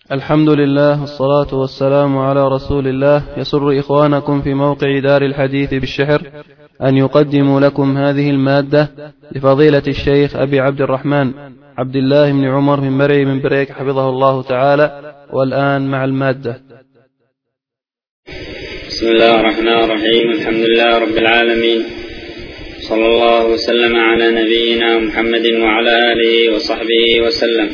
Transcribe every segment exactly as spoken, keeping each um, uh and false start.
الحمد لله والصلاة والسلام على رسول الله. يسر إخوانكم في موقع دار الحديث بالشحر أن يقدموا لكم هذه المادة لفضيلة الشيخ أبي عبد الرحمن عبد الله بن عمر بن مرعي من بريك حفظه الله تعالى. والآن مع المادة. بسم الله الرحمن الرحيم. الحمد لله رب العالمين، صلى الله وسلم على نبينا محمد وعلى آله وصحبه وسلم.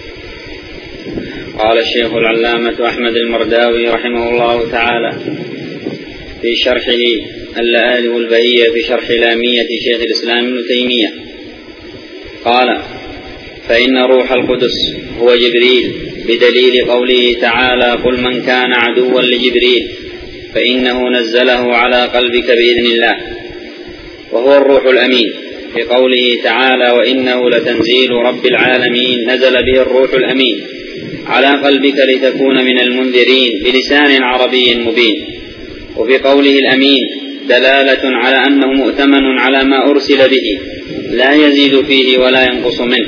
قال الشيخ العلامة أحمد المرداوي رحمه الله تعالى في شرحه اللآلئ البهية في شرح لامية شيخ الإسلام ابن تيمية قال: فإن روح القدس هو جبريل بدليل قوله تعالى: قل من كان عدوا لجبريل فإنه نزله على قلبك بإذن الله، وهو الروح الأمين في قوله تعالى: وإنه لتنزيل رب العالمين نزل به الروح الأمين على قلبك لتكون من المنذرين بلسان عربي مبين. وفي قوله الأمين دلالة على أنه مؤتمن على ما أرسل به لا يزيد فيه ولا ينقص منه.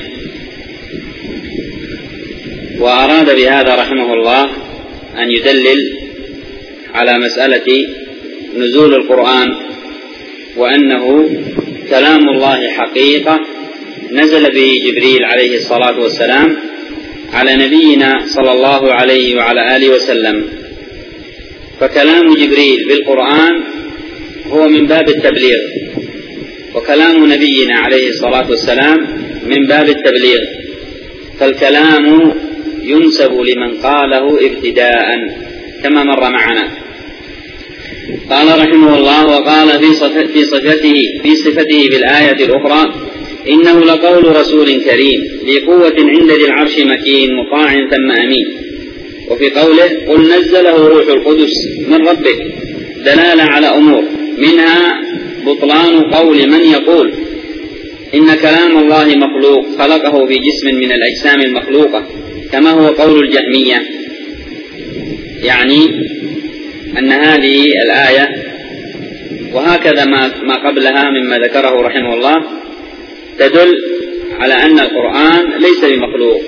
وأراد بهذا رحمه الله أن يدلل على مسألة نزول القرآن، وأنه كلام الله حقيقة نزل به جبريل عليه الصلاة والسلام على نبينا صلى الله عليه وعلى آله وسلم. فكلام جبريل بالقرآن هو من باب التبليغ، وكلام نبينا عليه الصلاة والسلام من باب التبليغ، فالكلام ينسب لمن قاله ابتداء كما مر معنا. قال رحمه الله: وقال في صفته في صفته بالآية الأخرى: إنه لقول رسول كريم ذي قوة عند ذي العرش مكين مطاع ثم أمين. وفي قوله: قل نزله روح القدس من ربك، دلالة على أمور، منها بطلان قول من يقول إن كلام الله مخلوق خلقه في جسم من الأجسام المخلوقة، كما هو قول الجهمية، يعني أن هذه الآية وهكذا ما قبلها مما ذكره رحمه الله تدل على أن القرآن ليس بمخلوق،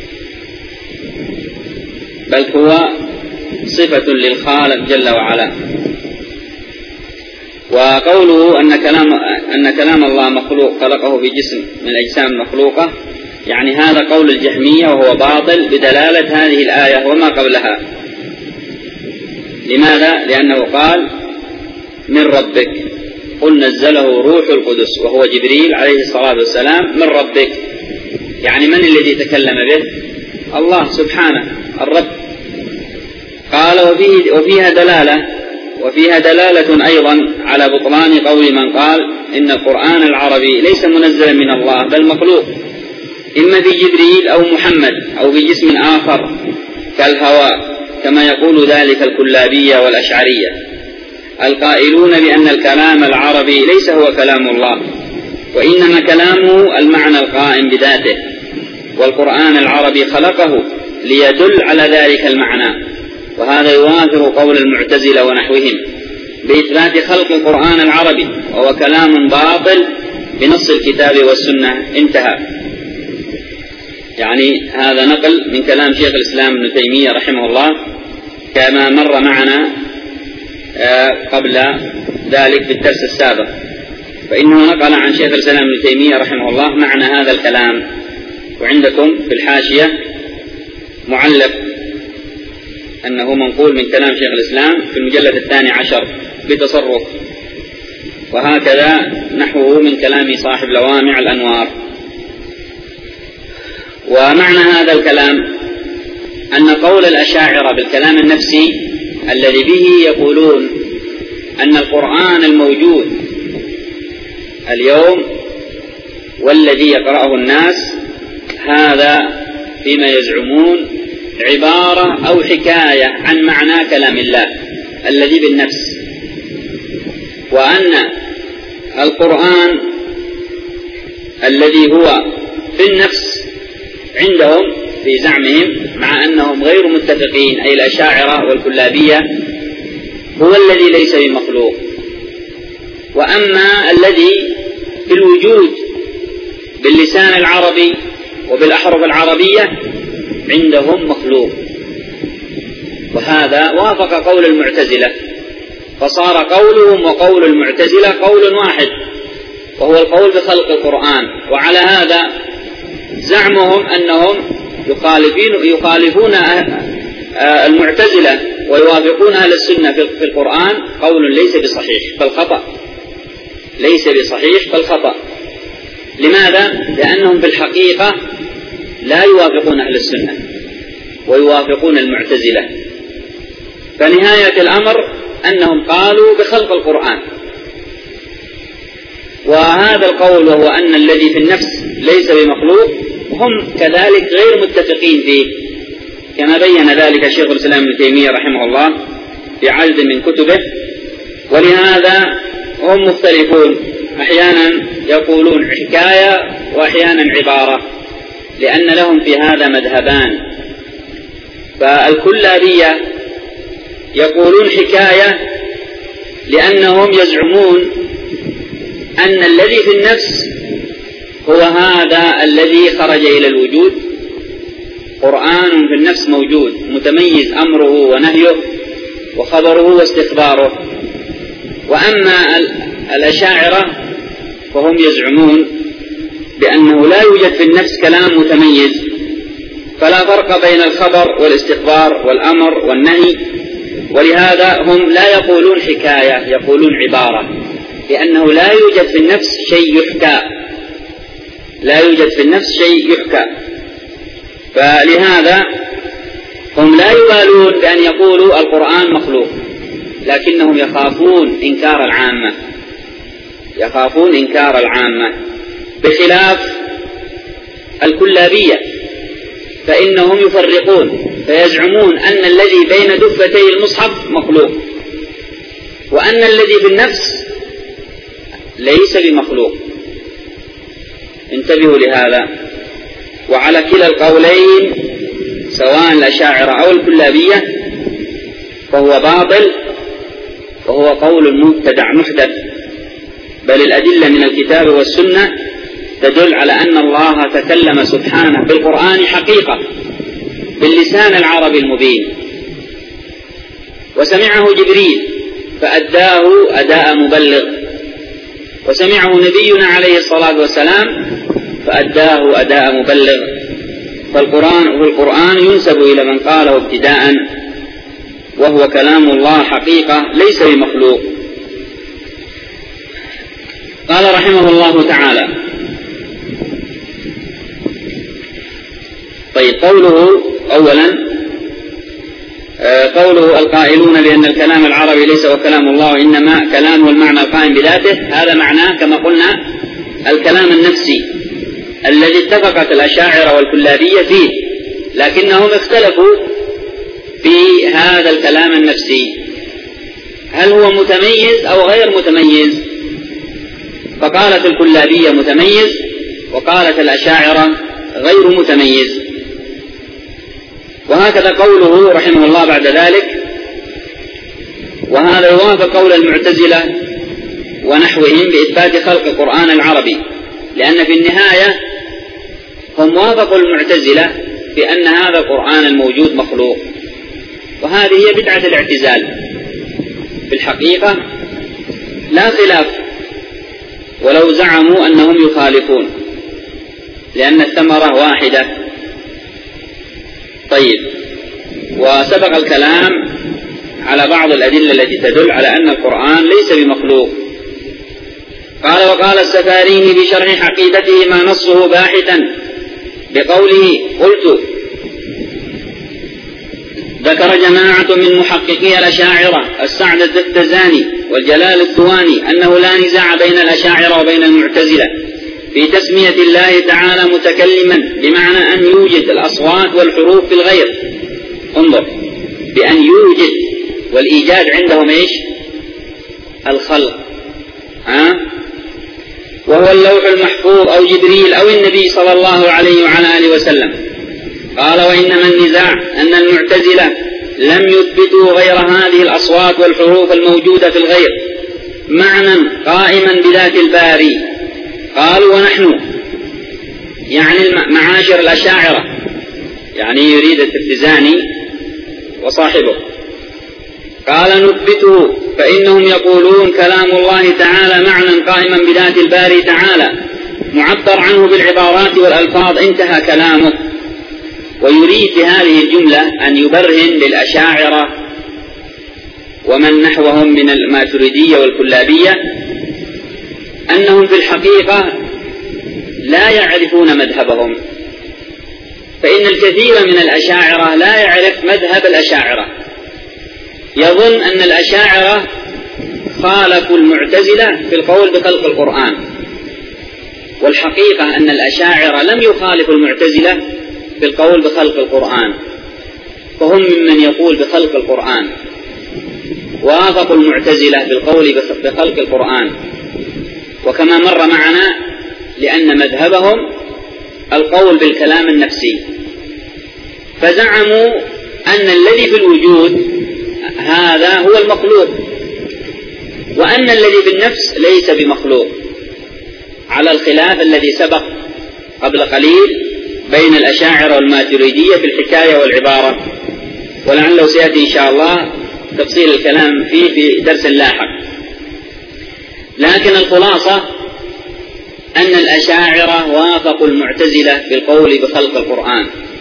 بل هو صفة للخالق جل وعلا. وقوله أن كلام, أن كلام الله مخلوق خلقه في جسم من الأجسام المخلوقة، يعني هذا قول الجهمية وهو باطل بدلالة هذه الآية وما قبلها. لماذا؟ لأنه قال من ربك، قل نزله روح القدس وهو جبريل عليه الصلاة والسلام من ربك، يعني من الذي تكلم به؟ الله سبحانه الرب. قال: وفيه وفيها دلالة وفيها دلالة أيضا على بطلان قول من قال إن القرآن العربي ليس منزلا من الله بل مخلوق، إما في جبريل أو محمد أو في جسم آخر كالهواء، كما يقول ذلك الكلابية والأشعرية القائلون بأن الكلام العربي ليس هو كلام الله، وإنما كلامه المعنى القائم بذاته، والقرآن العربي خلقه ليدل على ذلك المعنى. وهذا يوافق قول المعتزلة ونحوهم بإثبات خلق القرآن العربي، وهو كلام باطل بنص الكتاب والسنة. انتهى. يعني هذا نقل من كلام شيخ الإسلام ابن تيمية رحمه الله كما مر معنا قبل ذلك في الدرس السابق، فإنه نقل عن شيخ الإسلام ابن تيمية رحمه الله معنى هذا الكلام. وعندكم في الحاشية معلق أنه منقول من كلام شيخ الإسلام في المجلد الثاني عشر بتصرف، وهكذا نحوه من كلام صاحب لوامع الأنوار. ومعنى هذا الكلام أن قول الأشاعرة بالكلام النفسي الذي به يقولون أن القرآن الموجود اليوم والذي يقرأه الناس هذا فيما يزعمون عبارة أو حكاية عن معنى كلام الله الذي بالنفس، وأن القرآن الذي هو في النفس عندهم في زعمهم، مع أنهم غير متفقين أي الأشاعرة والكلابية، هو الذي ليس بمخلوق. وأما الذي في الوجود باللسان العربي وبالأحرف العربية عندهم مخلوق، وهذا وافق قول المعتزلة، فصار قولهم وقول المعتزلة قول واحد، وهو القول بخلق القرآن. وعلى هذا زعمهم أنهم يخالفون يخالفون المعتزلة ويوافقون أهل السنة في القرآن قول ليس بصحيح بل خطأ، ليس بصحيح بل خطأ. لماذا؟ لأنهم في الحقيقة لا يوافقون أهل السنة ويوافقون المعتزلة، فنهاية الأمر أنهم قالوا بخلق القرآن. وهذا القول وهو أن الذي في النفس ليس بمخلوق هم كذلك غير متفقين فيه، كما بين ذلك شيخ الإسلام ابن تيمية رحمه الله في عدد من كتبه. ولهذا هم مختلفون، أحيانا يقولون حكاية وأحيانا عبارة، لأن لهم في هذا مذهبان. فالكلابية يقولون حكاية لأنهم يزعمون أن الذي في النفس هو هذا الذي خرج إلى الوجود، قرآن في النفس موجود متميز أمره ونهيه وخبره واستخباره. وأما الأشاعرة فهم يزعمون بأنه لا يوجد في النفس كلام متميز، فلا فرق بين الخبر والاستخبار والأمر والنهي، ولهذا هم لا يقولون حكاية، يقولون عبارة، لأنه لا يوجد في النفس شيء يحكى، لا يوجد في النفس شيء يحكى. فلهذا هم لا يبالون بأن يقولوا القرآن مخلوق، لكنهم يخافون إنكار العامة، يخافون إنكار العامة، بخلاف الكلابية فإنهم يفرقون، فيزعمون أن الذي بين دفتي المصحف مخلوق، وأن الذي في النفس ليس بمخلوق. انتبهوا لهذا. وعلى كلا القولين سواء الأشاعرة أو الكلابية فهو باطل، وهو قول مبتدع محدث، بل الأدلة من الكتاب والسنة تدل على أن الله تكلم سبحانه بالقرآن حقيقة باللسان العربي المبين، وسمعه جبريل فأداه أداء مبلغ، وسمعه نبينا عليه الصلاة والسلام فأداه أداء مبلغ. فالقرآن والقرآن ينسب إلى من قاله ابتداء، وهو كلام الله حقيقة ليس بمخلوق. قال رحمه الله تعالى: طيب، قوله أولا قوله القائلون بأن الكلام العربي ليس هو كلام الله وإنما كلامه المعنى القائم بذاته، هذا معناه كما قلنا الكلام النفسي الذي اتفقت الأشاعرة والكلابية فيه، لكنهم اختلفوا في هذا الكلام النفسي، هل هو متميز أو غير متميز؟ فقالت الكلابية متميز، وقالت الأشاعرة غير متميز. وهكذا قوله رحمه الله بعد ذلك: وهذا يوافق قول المعتزلة ونحوهم بإثبات خلق القرآن العربي، لأن في النهاية هم وافقوا المعتزلة بأن هذا القرآن الموجود مخلوق، وهذه هي بدعة الاعتزال في الحقيقة لا خلاف، ولو زعموا أنهم يخالفون، لأن الثمرة واحدة. طيب، وسبق الكلام على بعض الأدلة التي تدل على أن القرآن ليس بمخلوق. قال: وقال السفاريني في شرح حقيقته ما نصه باحثا بقوله: قلت ذكر جماعة من محققي الأشاعرة السعد الدفتزاني والجلال الثواني أنه لا نزاع بين الأشاعرة وبين المعتزلة في تسمية الله تعالى متكلما، بمعنى أن يوجد الأصوات والحروف في الغير. انظر، بأن يوجد، والإيجاد عندهم إيش؟ الخلق، ها؟ وهو اللوح المحفوظ أو جبريل أو النبي صلى الله عليه وعلى آله وسلم. قال: وإنما النزاع أن المعتزلة لم يثبتوا غير هذه الأصوات والحروف الموجودة في الغير معنى قائما بذات الباري. قالوا: ونحن، يعني معاشر الأشاعرة، يعني يريد التفتزاني وصاحبه. قال نثبته فإنهم يقولون كلام الله تعالى معنى قائما بذات الباري تعالى معبر عنه بالعبارات والألفاظ، انتهى كلامه. ويريد بهذه الجملة أن يبرهن للأشاعرة ومن نحوهم من الماتريدية والكلابية أنهم في الحقيقة لا يعرفون مذهبهم، فإن الكثير من الأشاعرة لا يعرف مذهب الأشاعرة، يظن أن الأشاعرة خالفوا المعتزلة في القول بخلق القرآن، والحقيقة أن الأشاعرة لم يخالفوا المعتزلة في القول بخلق القرآن، فهم ممن يقول بخلق القرآن، وافقوا المعتزلة بالقول بخلق القرآن. وكما مر معنا لأن مذهبهم القول بالكلام النفسي، فزعموا أن الذي في الوجود هذا هو المخلوق، وأن الذي في النفس ليس بمخلوق، على الخلاف الذي سبق قبل قليل بين الأشاعرة والماتريدية في الحكاية والعبارة، ولعله سيأتي إن شاء الله تفصيل الكلام فيه في درس لاحق. لكن الخلاصة أن الأشاعرة وافقوا المعتزلة في القول بخلق القرآن،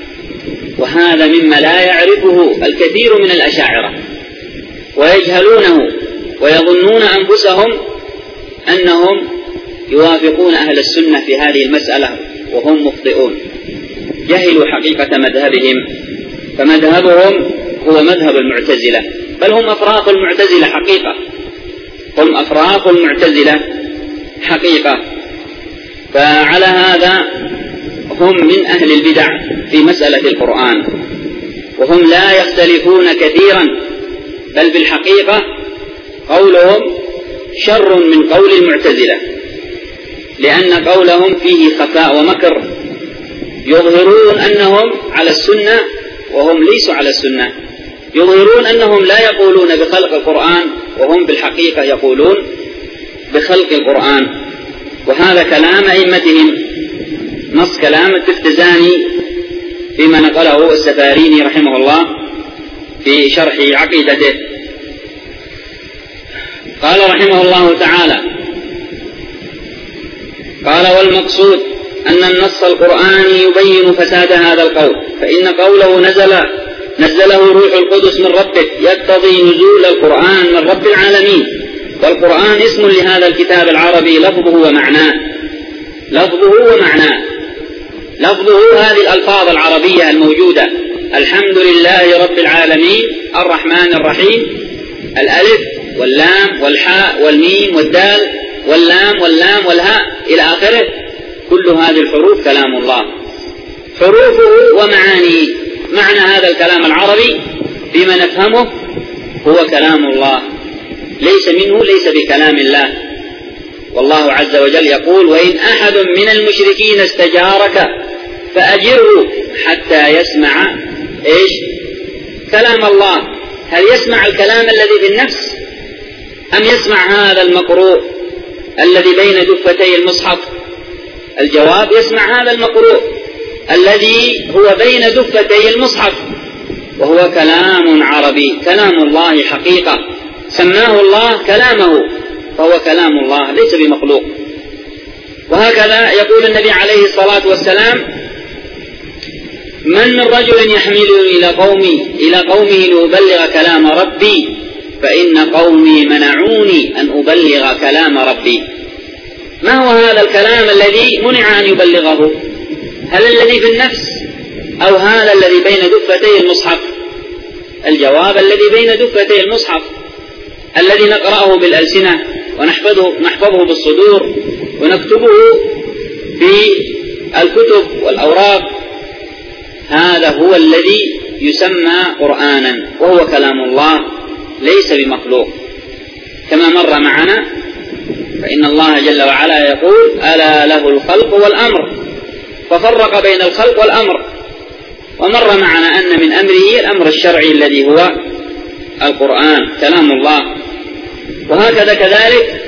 وهذا مما لا يعرفه الكثير من الأشاعرة ويجهلونه، ويظنون أنفسهم أنهم يوافقون أهل السنة في هذه المسألة وهم مخطئون، جهلوا حقيقة مذهبهم، فمذهبهم هو مذهب المعتزلة، بل هم أفراق المعتزلة حقيقة، هم أفراق المعتزلة حقيقة. فعلى هذا هم من أهل البدع في مسألة القرآن، وهم لا يختلفون كثيرا، بل بالحقيقة قولهم شر من قول المعتزلة، لأن قولهم فيه خفاء ومكر، يظهرون أنهم على السنة وهم ليسوا على السنة، يظهرون أنهم لا يقولون بخلق القرآن وهم بالحقيقة يقولون بخلق القرآن. وهذا كلام أئمتهم، نص كلام التفتزاني فيما نقله السفاريني رحمه الله في شرح عقيدته. قال رحمه الله تعالى: قال والمقصود أن النص القرآني يبين فساد هذا القول، فإن قوله نزل نزله روح القدس من ربك يقتضي نزول القرآن من رب العالمين، والقرآن اسم لهذا الكتاب العربي لفظه ومعناه، لفظه ومعناه لفظه هذه الألفاظ العربية الموجودة: الحمد لله رب العالمين، الرحمن الرحيم، الألف واللام والحاء والميم والدال واللام واللام والهاء إلى آخره، كل هذه الحروف كلام الله، حروفه ومعانيه. معنى هذا الكلام العربي فيما نفهمه هو كلام الله، ليس منه ليس بكلام الله. والله عز وجل يقول: وإن أحد من المشركين استجارك فأجره حتى يسمع إيش؟ كلام الله. هل يسمع الكلام الذي في النفس أم يسمع هذا المقروء الذي بين دفتي المصحف؟ الجواب: يسمع هذا المقروء الذي هو بين دفتي المصحف، وهو كلام عربي، كلام الله حقيقة، سماه الله كلامه، فهو كلام الله ليس بمخلوق. وهكذا يقول النبي عليه الصلاة والسلام: من من رجل يحملني إلى قومي إلى قومه لأبلغ كلام ربي فإن قومي منعوني أن أبلغ كلام ربي. ما هو هذا الكلام الذي منع أن يبلغه؟ هل الذي في النفس أو هذا الذي بين دفتي المصحف؟ الجواب: الذي بين دفتي المصحف، الذي نقرأه بالألسنة ونحفظه نحفظه بالصدور ونكتبه في الكتب والأوراق، هذا هو الذي يسمى قرآنا، وهو كلام الله ليس بمخلوق. كما مر معنا فإن الله جل وعلا يقول: ألا له الخلق والأمر، ففرق بين الخلق والأمر. ومر معنا أن من أمره الأمر الشرعي الذي هو القرآن كلام الله. وهكذا كذلك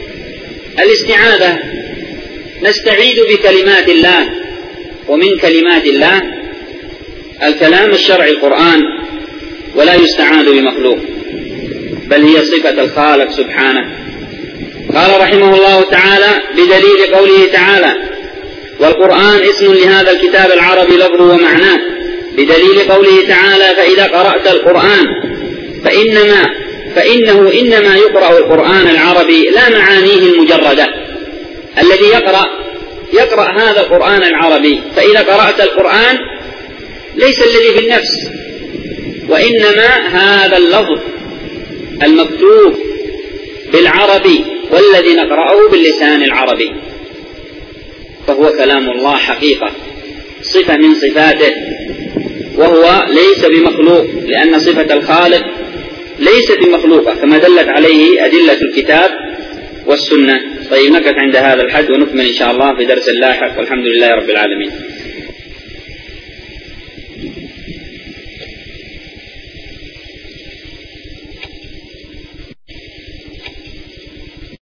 الاستعاذة، نستعيذ بكلمات الله، ومن كلمات الله الكلام الشرعي القرآن، ولا يستعاذ بمخلوق، بل هي صفة الخالق سبحانه. قال رحمه الله تعالى بدليل قوله تعالى: والقرآن اسم لهذا الكتاب العربي لفظه ومعناه، بدليل قوله تعالى: فإذا قرأت القرآن فإنما فإنه إنما يقرأ القرآن العربي لا معانيه المجردة. الذي يقرأ يقرأ هذا القرآن العربي، فإذا قرأت القرآن ليس الذي في النفس، وإنما هذا اللفظ المكتوب بالعربي والذي نقرأه باللسان العربي، فهو كلام الله حقيقة، صفة من صفاته، وهو ليس بمخلوق، لأن صفة الخالق ليست بمخلوقة كما دلت عليه أدلة الكتاب والسنة. طيب، نقف عند هذا الحد ونكمل إن شاء الله في درس لاحق، والحمد لله رب العالمين.